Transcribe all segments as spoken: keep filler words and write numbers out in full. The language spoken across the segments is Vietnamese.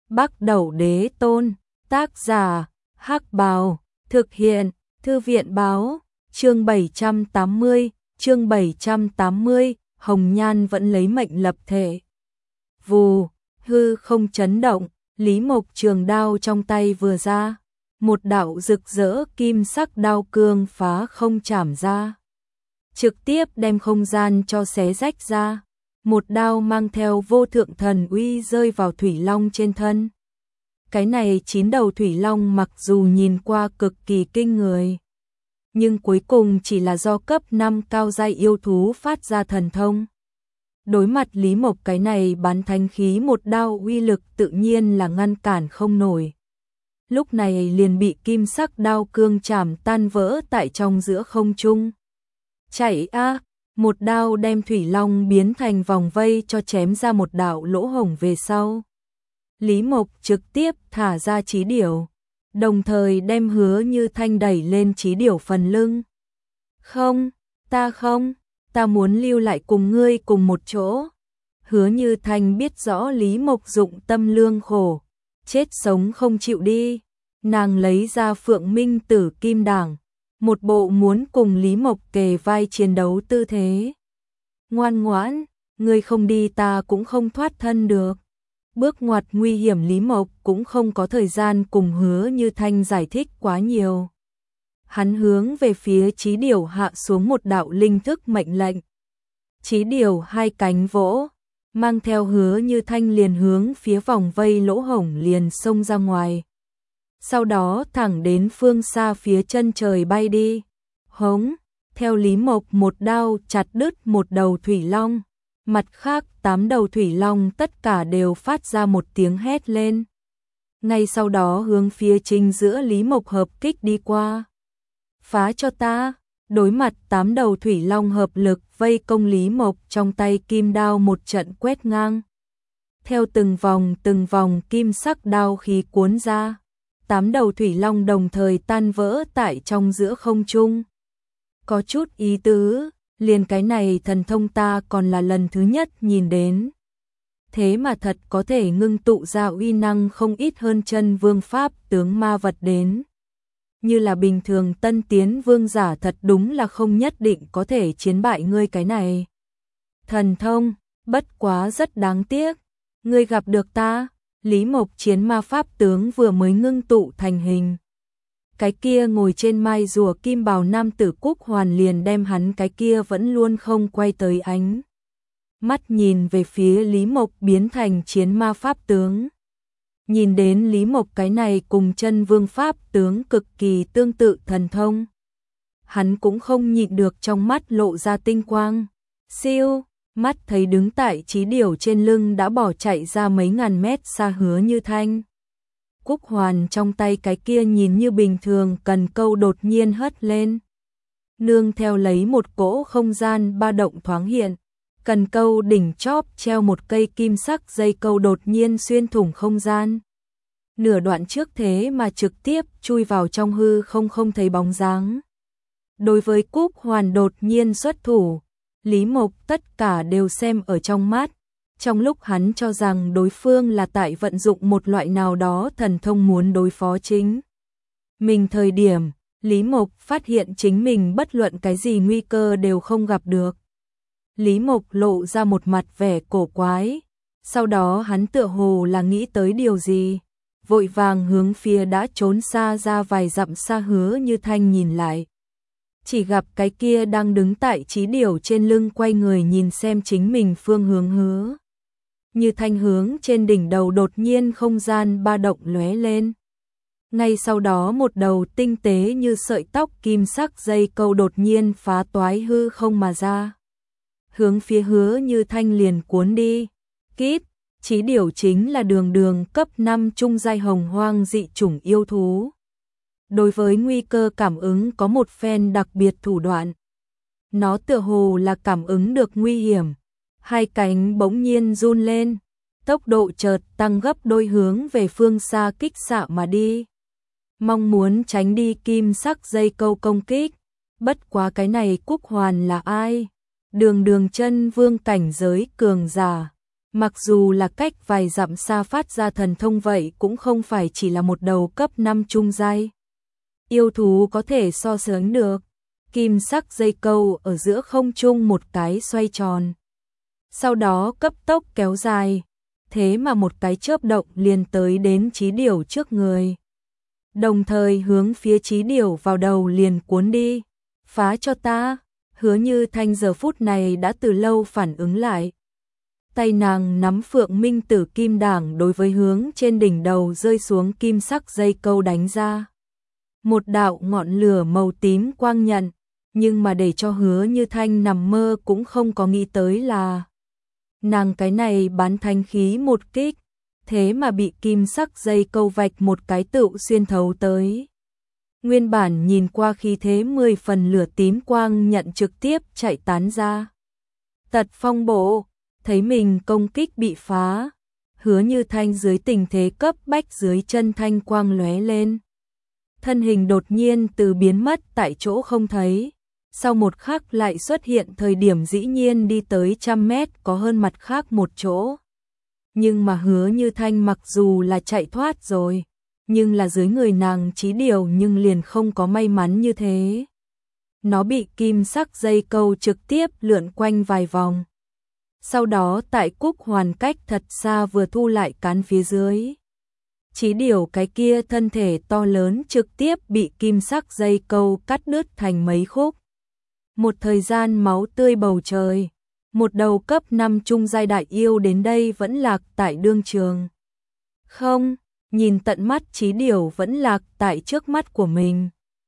Bắc Đẩu Đế Tôn, tác giả, Hắc Bào, thực hiện, Thư viện báo, chương bảy trăm tám mươi, chương bảy trăm tám mươi, Hồng Nhan vẫn lấy mệnh lập thể. Vù, hư không chấn động, Lý Mộc trường đao trong tay vừa ra, một đạo rực rỡ kim sắc đao cương phá không chảm ra, trực tiếp đem không gian cho xé rách ra. Một đao mang theo vô thượng thần uy rơi vào thủy long trên thân. Cái này chín đầu thủy long mặc dù nhìn qua cực kỳ kinh người, nhưng cuối cùng chỉ là do cấp năm cao giai yêu thú phát ra thần thông. Đối mặt Lý Mộc cái này bán thánh khí một đao uy lực tự nhiên là ngăn cản không nổi. Lúc này liền bị kim sắc đao cương chảm tan vỡ tại trong giữa không trung. Chạy a! Một đao đem thủy long biến thành vòng vây cho chém ra một đạo lỗ hổng về sau. Lý Mộc trực tiếp thả ra Chí Điểu, đồng thời đem Hứa Như Thanh đẩy lên Chí Điểu phần lưng. Không, ta không, ta muốn lưu lại cùng ngươi cùng một chỗ. Hứa Như Thanh biết rõ Lý Mộc dụng tâm lương khổ, chết sống không chịu đi. Nàng lấy ra Phượng Minh Tử Kim Đảng, một bộ muốn cùng Lý Mộc kề vai chiến đấu tư thế. Ngoan ngoãn, ngươi không đi ta cũng không thoát thân được. Bước ngoặt nguy hiểm Lý Mộc cũng không có thời gian cùng Hứa Như Thanh giải thích quá nhiều. Hắn hướng về phía Chí Điểu hạ xuống một đạo linh thức mệnh lệnh. Chí Điểu hai cánh vỗ, mang theo Hứa Như Thanh liền hướng phía vòng vây lỗ hổng liền xông ra ngoài. Sau đó thẳng đến phương xa phía chân trời bay đi. Hống, theo Lý Mộc một đao chặt đứt một đầu thủy long. Mặt khác tám đầu thủy long tất cả đều phát ra một tiếng hét lên. Ngay sau đó hướng phía chính giữa Lý Mộc hợp kích đi qua. Phá cho ta! Đối mặt tám đầu thủy long hợp lực vây công Lý Mộc, trong tay kim đao một trận quét ngang. Theo từng vòng từng vòng kim sắc đao khí cuốn ra, tám đầu thủy long đồng thời tan vỡ tại trong giữa không trung. Có chút ý tứ, liền cái này thần thông ta còn là lần thứ nhất nhìn đến. Thế mà thật có thể ngưng tụ ra uy năng không ít hơn chân vương pháp tướng ma vật đến. Như là bình thường tân tiến vương giả thật đúng là không nhất định có thể chiến bại ngươi cái này. Thần thông, bất quá rất đáng tiếc. Ngươi gặp được ta, Lý Mộc chiến ma pháp tướng vừa mới ngưng tụ thành hình. Cái kia ngồi trên mai rùa kim bào nam tử Cúc Hoàn liền đem hắn cái kia vẫn luôn không quay tới ánh mắt nhìn về phía Lý Mộc biến thành chiến ma pháp tướng. Nhìn đến Lý Mộc cái này cùng chân vương pháp tướng cực kỳ tương tự thần thông, hắn cũng không nhịn được trong mắt lộ ra tinh quang. Siêu, mắt thấy đứng tại Chí Điểu trên lưng đã bỏ chạy ra mấy ngàn mét xa Hứa Như Thanh. Cúc Hoàn trong tay cái kia nhìn như bình thường cần câu đột nhiên hất lên. Nương theo lấy một cỗ không gian ba động thoáng hiện, cần câu đỉnh chóp treo một cây kim sắc dây câu đột nhiên xuyên thủng không gian. Nửa đoạn trước thế mà trực tiếp chui vào trong hư không không thấy bóng dáng. Đối với Cúc Hoàn đột nhiên xuất thủ, Lý Mộc tất cả đều xem ở trong mắt. Trong lúc hắn cho rằng đối phương là tại vận dụng một loại nào đó thần thông muốn đối phó chính mình thời điểm, Lý Mộc phát hiện chính mình bất luận cái gì nguy cơ đều không gặp được. Lý Mộc lộ ra một mặt vẻ cổ quái, sau đó hắn tựa hồ là nghĩ tới điều gì, vội vàng hướng phía đã trốn xa ra vài dặm xa Hứa Như Thanh nhìn lại. Chỉ gặp cái kia đang đứng tại Chí Điểu trên lưng quay người nhìn xem chính mình phương hướng Hứa Như Thanh hướng trên đỉnh đầu đột nhiên không gian ba động lóe lên. Ngay sau đó một đầu tinh tế như sợi tóc kim sắc dây câu đột nhiên phá toái hư không mà ra. Hướng phía Hứa Như Thanh liền cuốn đi. Kíp, Chí Điểu chính là đường đường cấp năm trung giai hồng hoang dị chủng yêu thú. Đối với nguy cơ cảm ứng có một phen đặc biệt thủ đoạn. Nó tựa hồ là cảm ứng được nguy hiểm. Hai cánh bỗng nhiên run lên, tốc độ chợt tăng gấp đôi hướng về phương xa kích xạ mà đi. Mong muốn tránh đi kim sắc dây câu công kích. Bất quá cái này Cúc Hoàn là ai? Đường đường chân vương cảnh giới cường giả. Mặc dù là cách vài dặm xa phát ra thần thông vậy cũng không phải chỉ là một đầu cấp năm trung giai. Yêu thú có thể so sánh được. Kim sắc dây câu ở giữa không trung một cái xoay tròn. Sau đó cấp tốc kéo dài. Thế mà một cái chớp động liền tới đến Chí Điểu trước người. Đồng thời hướng phía Chí Điểu vào đầu liền cuốn đi. Phá cho ta. Hứa Như Thanh giờ phút này đã từ lâu phản ứng lại. Tay nàng nắm Phượng Minh Tử kim đảng đối với hướng trên đỉnh đầu rơi xuống kim sắc dây câu đánh ra. Một đạo ngọn lửa màu tím quang nhận, nhưng mà để cho Hứa Như Thanh nằm mơ cũng không có nghĩ tới là nàng cái này bán thanh khí một kích, thế mà bị kim sắc dây câu vạch một cái tựu xuyên thấu tới. Nguyên bản nhìn qua khí thế mười phần lửa tím quang nhận trực tiếp chạy tán ra. Tật phong bộ, thấy mình công kích bị phá, Hứa Như Thanh dưới tình thế cấp bách dưới chân thanh quang lóe lên. Thân hình đột nhiên từ biến mất tại chỗ không thấy, sau một khắc lại xuất hiện thời điểm dĩ nhiên đi tới trăm mét có hơn mặt khác một chỗ. Nhưng mà Hứa Như Thanh mặc dù là chạy thoát rồi, nhưng là dưới người nàng Chí Điểu nhưng liền không có may mắn như thế. Nó bị kim sắc dây câu trực tiếp lượn quanh vài vòng. Sau đó tại Cúc Hoàn cách thật xa vừa thu lại cán phía dưới. Chí Điểu cái kia thân thể to lớn trực tiếp bị kim sắc dây câu cắt đứt thành mấy khúc. Một thời gian máu tươi bầu trời, một đầu cấp năm trung giai đại yêu đến đây vẫn lạc tại đương trường. Không, nhìn tận mắt Chí Điểu vẫn lạc tại trước mắt của mình.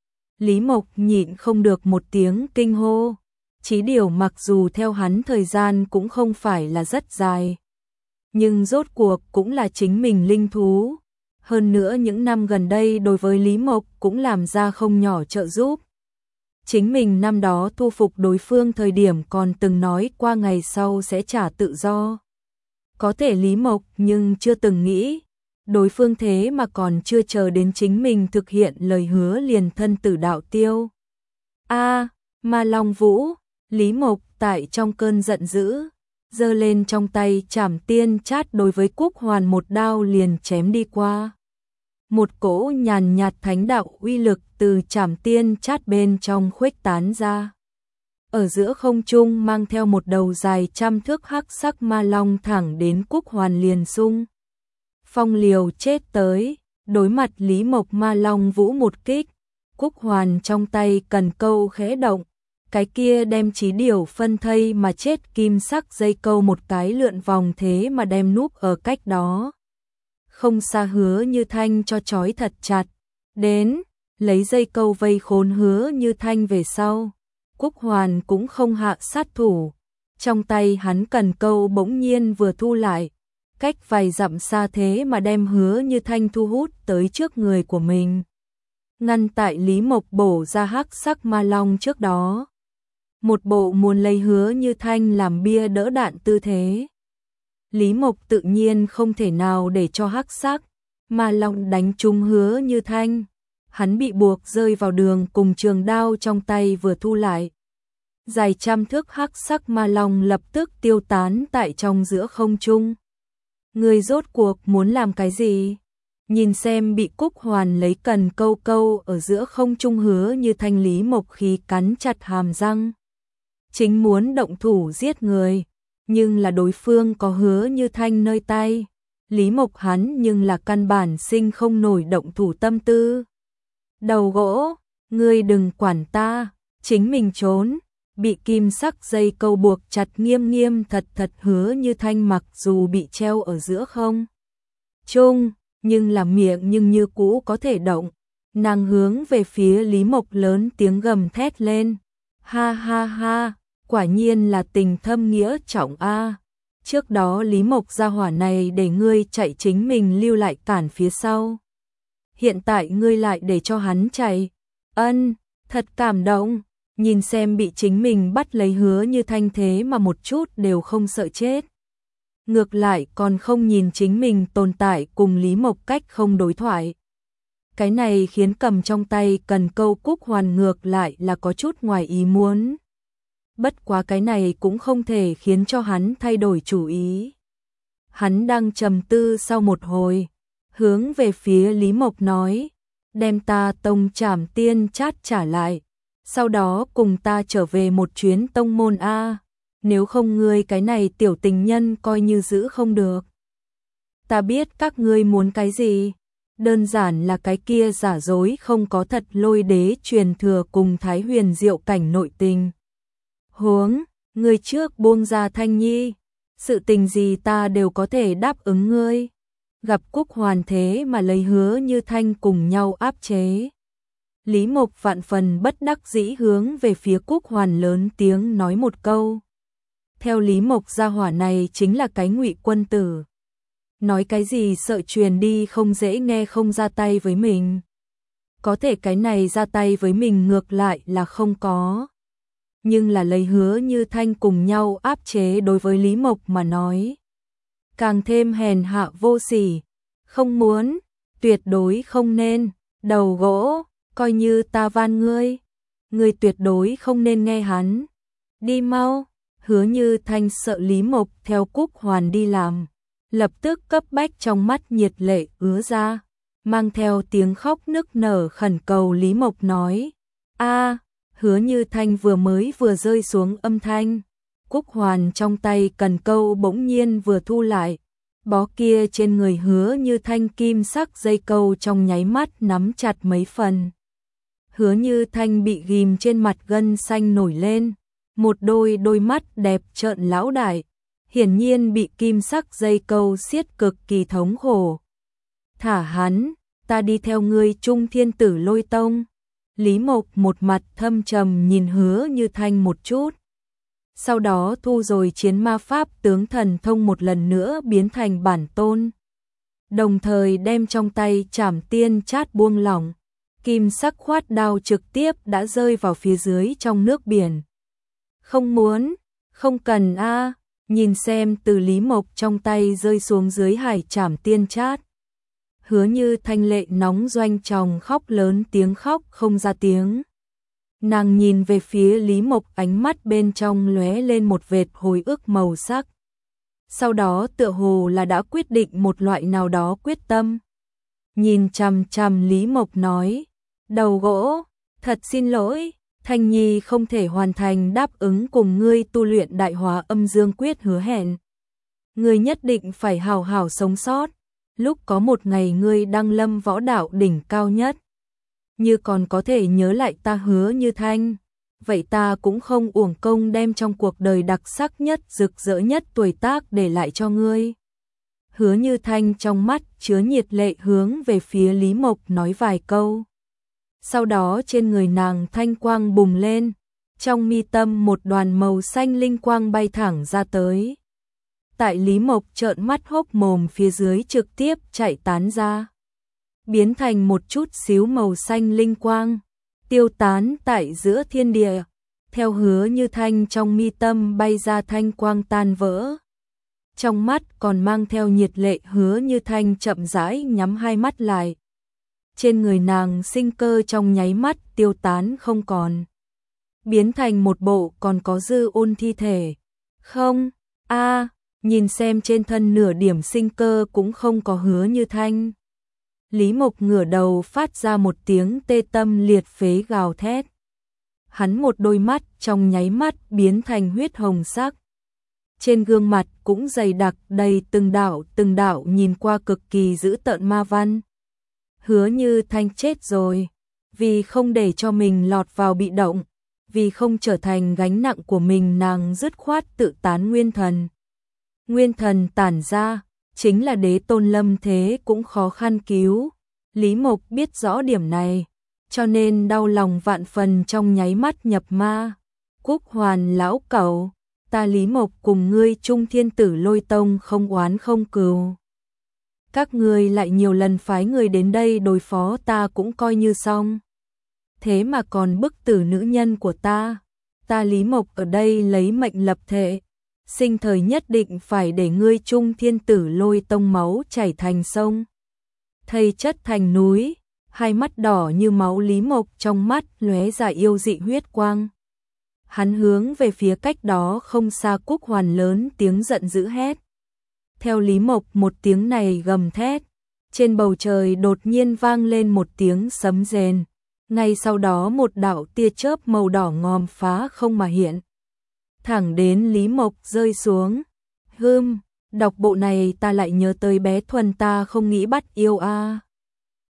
Lý Mộc nhịn không được một tiếng kinh hô. Chí Điểu mặc dù theo hắn thời gian cũng không phải là rất dài, nhưng rốt cuộc cũng là chính mình linh thú. Hơn nữa những năm gần đây đối với Lý Mộc cũng làm ra không nhỏ trợ giúp. Chính mình năm đó thu phục đối phương thời điểm còn từng nói qua ngày sau sẽ trả tự do. Có thể Lý Mộc nhưng chưa từng nghĩ, đối phương thế mà còn chưa chờ đến chính mình thực hiện lời hứa liền thân tử đạo tiêu. A, Ma Long Vũ, Lý Mộc tại trong cơn giận dữ, giơ lên trong tay Trảm Tiên Chát đối với Cúc Hoàn một đao liền chém đi qua. Một cỗ nhàn nhạt thánh đạo uy lực từ Trảm Tiên Chát bên trong khuếch tán ra. Ở giữa không trung mang theo một đầu dài trăm thước hắc sắc ma long thẳng đến Cúc Hoàn liền xung. Phong liều chết tới, đối mặt Lý Mộc Ma Long Vũ một kích, Cúc Hoàn trong tay cần câu khẽ động, cái kia đem Chí Điểu phân thây mà chết kim sắc dây câu một cái lượn vòng thế mà đem núp ở cách đó. Không xa Hứa Như Thanh cho trói thật chặt, đến, lấy dây câu vây khốn Hứa Như Thanh về sau. Cúc Hoàn cũng không hạ sát thủ, trong tay hắn cần câu bỗng nhiên vừa thu lại, cách vài dặm xa thế mà đem Hứa Như Thanh thu hút tới trước người của mình. Ngăn tại Lý Mộc bổ ra hắc sắc ma long trước đó. Một bộ muốn lấy Hứa Như Thanh làm bia đỡ đạn tư thế. Lý Mộc tự nhiên không thể nào để cho hắc sắc ma long đánh trúng Hứa Như Thanh. Hắn bị buộc rơi vào đường cùng trường đao trong tay vừa thu lại. Dài trăm thước hắc sắc ma long lập tức tiêu tán tại trong giữa không trung. Người rốt cuộc muốn làm cái gì? Nhìn xem bị Cúc Hoàn lấy cần câu câu ở giữa không trung Hứa Như Thanh, Lý Mộc khí cắn chặt hàm răng. Chính muốn động thủ giết người, nhưng là đối phương có Hứa Như Thanh nơi tay. Lý Mộc hắn nhưng là căn bản sinh không nổi động thủ tâm tư. Đầu gỗ, ngươi đừng quản ta, chính mình trốn. Bị kim sắc dây câu buộc chặt nghiêm nghiêm thật thật Hứa Như Thanh mặc dù bị treo ở giữa không trung, nhưng là miệng nhưng như cũ có thể động. Nàng hướng về phía Lý Mộc lớn tiếng gầm thét lên. Ha ha ha, quả nhiên là tình thâm nghĩa trọng a. Trước đó Lý Mộc gia hỏa này để ngươi chạy chính mình lưu lại cản phía sau. Hiện tại ngươi lại để cho hắn chạy. Ân, thật cảm động. Nhìn xem bị chính mình bắt lấy Hứa Như Thanh thế mà một chút đều không sợ chết. Ngược lại còn không nhìn chính mình tồn tại cùng Lý Mộc cách không đối thoại. Cái này khiến cầm trong tay cần câu Cúc Hoàn ngược lại là có chút ngoài ý muốn. Bất quá cái này cũng không thể khiến cho hắn thay đổi chủ ý. Hắn đang trầm tư sau một hồi, hướng về phía Lý Mộc nói, đem ta tông Trảm Tiên Chát trả lại, sau đó cùng ta trở về một chuyến tông môn a, nếu không ngươi cái này tiểu tình nhân coi như giữ không được. Ta biết các ngươi muốn cái gì, đơn giản là cái kia giả dối không có thật Lôi Đế truyền thừa cùng Thái Huyền Diệu cảnh nội tình. Huống, ngươi trước buông ra Thanh Nhi, sự tình gì ta đều có thể đáp ứng ngươi. Gặp Cúc Hoàn thế mà lấy Hứa Như Thanh cùng nhau áp chế. Lý Mộc vạn phần bất đắc dĩ hướng về phía Cúc Hoàn lớn tiếng nói một câu. Theo Lý Mộc gia hỏa này chính là cái ngụy quân tử. Nói cái gì sợ truyền đi không dễ nghe không ra tay với mình. Có thể cái này ra tay với mình ngược lại là không có. Nhưng là lấy Hứa Như Thanh cùng nhau áp chế đối với Lý Mộc mà nói. Càng thêm hèn hạ vô sỉ. Không muốn, tuyệt đối không nên, đầu gỗ, coi như ta van ngươi. Ngươi tuyệt đối không nên nghe hắn. Đi mau, Hứa Như Thanh sợ Lý Mộc theo Cúc Hoàn đi làm. Lập tức cấp bách trong mắt nhiệt lệ ứa ra, mang theo tiếng khóc nức nở khẩn cầu Lý Mộc nói. A, Hứa Như Thanh vừa mới vừa rơi xuống âm thanh. Cúc Hoàn trong tay cần câu bỗng nhiên vừa thu lại. Bó kia trên người Hứa Như Thanh kim sắc dây câu trong nháy mắt nắm chặt mấy phần. Hứa Như Thanh bị ghim trên mặt gân xanh nổi lên. Một đôi đôi mắt đẹp trợn lão đại. Hiển nhiên bị kim sắc dây câu siết cực kỳ thống khổ. Thả hắn, ta đi theo ngươi Trung Thiên Tử Lôi Tông. Lý Mộc một mặt thâm trầm nhìn Hứa Như Thanh một chút. Sau đó thu rồi chiến ma pháp tướng thần thông một lần nữa biến thành bản tôn. Đồng thời đem trong tay Trảm Tiên Chát buông lỏng. Kim sắc khoát đao trực tiếp đã rơi vào phía dưới trong nước biển. Không muốn, không cần a. Nhìn xem từ Lý Mộc trong tay rơi xuống dưới hải Trảm Tiên Chát. Hứa Như Thanh lệ nóng doanh tròng khóc lớn tiếng khóc không ra tiếng. Nàng nhìn về phía Lý Mộc ánh mắt bên trong lóe lên một vệt hồi ức màu sắc. Sau đó tựa hồ là đã quyết định một loại nào đó quyết tâm. Nhìn chằm chằm Lý Mộc nói, đầu gỗ, thật xin lỗi. Thanh Nhi không thể hoàn thành đáp ứng cùng ngươi tu luyện Đại Hóa Âm Dương Quyết hứa hẹn. Ngươi nhất định phải hào hào sống sót, lúc có một ngày ngươi đăng lâm võ đạo đỉnh cao nhất. Như còn có thể nhớ lại ta Hứa Như Thanh, vậy ta cũng không uổng công đem trong cuộc đời đặc sắc nhất rực rỡ nhất tuổi tác để lại cho ngươi. Hứa Như Thanh trong mắt chứa nhiệt lệ hướng về phía Lý Mộc nói vài câu. Sau đó trên người nàng thanh quang bùng lên, trong mi tâm một đoàn màu xanh linh quang bay thẳng ra tới. Tại Lý Mộc trợn mắt hốc mồm phía dưới trực tiếp chạy tán ra, biến thành một chút xíu màu xanh linh quang, tiêu tán tại giữa thiên địa. Theo Hứa Như Thanh trong mi tâm bay ra thanh quang tan vỡ. Trong mắt còn mang theo nhiệt lệ Hứa Như Thanh chậm rãi nhắm hai mắt lại. Trên người nàng sinh cơ trong nháy mắt tiêu tán không còn, biến thành một bộ còn có dư ôn thi thể. Không, a, nhìn xem trên thân nửa điểm sinh cơ cũng không có Hứa Như Thanh. Lý Mộc ngửa đầu phát ra một tiếng tê tâm liệt phế gào thét. Hắn một đôi mắt trong nháy mắt biến thành huyết hồng sắc. Trên gương mặt cũng dày đặc đầy từng đạo từng đạo nhìn qua cực kỳ dữ tợn ma văn. Hứa Như Thanh chết rồi, vì không để cho mình lọt vào bị động, vì không trở thành gánh nặng của mình nàng dứt khoát tự tán nguyên thần. Nguyên thần tản ra, chính là đế tôn lâm thế cũng khó khăn cứu. Lý Mộc biết rõ điểm này, cho nên đau lòng vạn phần trong nháy mắt nhập ma. Cúc Hoàn lão cẩu, ta Lý Mộc cùng ngươi Trung Thiên Tử Lôi Tông không oán không cừu. Các ngươi lại nhiều lần phái người đến đây đối phó ta cũng coi như xong. Thế mà còn bức tử nữ nhân của ta. Ta Lý Mộc ở đây lấy mệnh lập thệ, sinh thời nhất định phải để ngươi Trung Thiên Tử Lôi Tông máu chảy thành sông, thây chất thành núi. Hai mắt đỏ như máu Lý Mộc trong mắt lóe ra yêu dị huyết quang. Hắn hướng về phía cách đó không xa Cúc Hoàn lớn tiếng giận dữ hét. Theo Lý Mộc một tiếng này gầm thét, trên bầu trời đột nhiên vang lên một tiếng sấm rền. Ngay sau đó một đạo tia chớp màu đỏ ngòm phá không mà hiện. Thẳng đến Lý Mộc rơi xuống. Hưm, đọc bộ này ta lại nhớ tới bé Thuần ta không nghĩ bắt yêu a. À.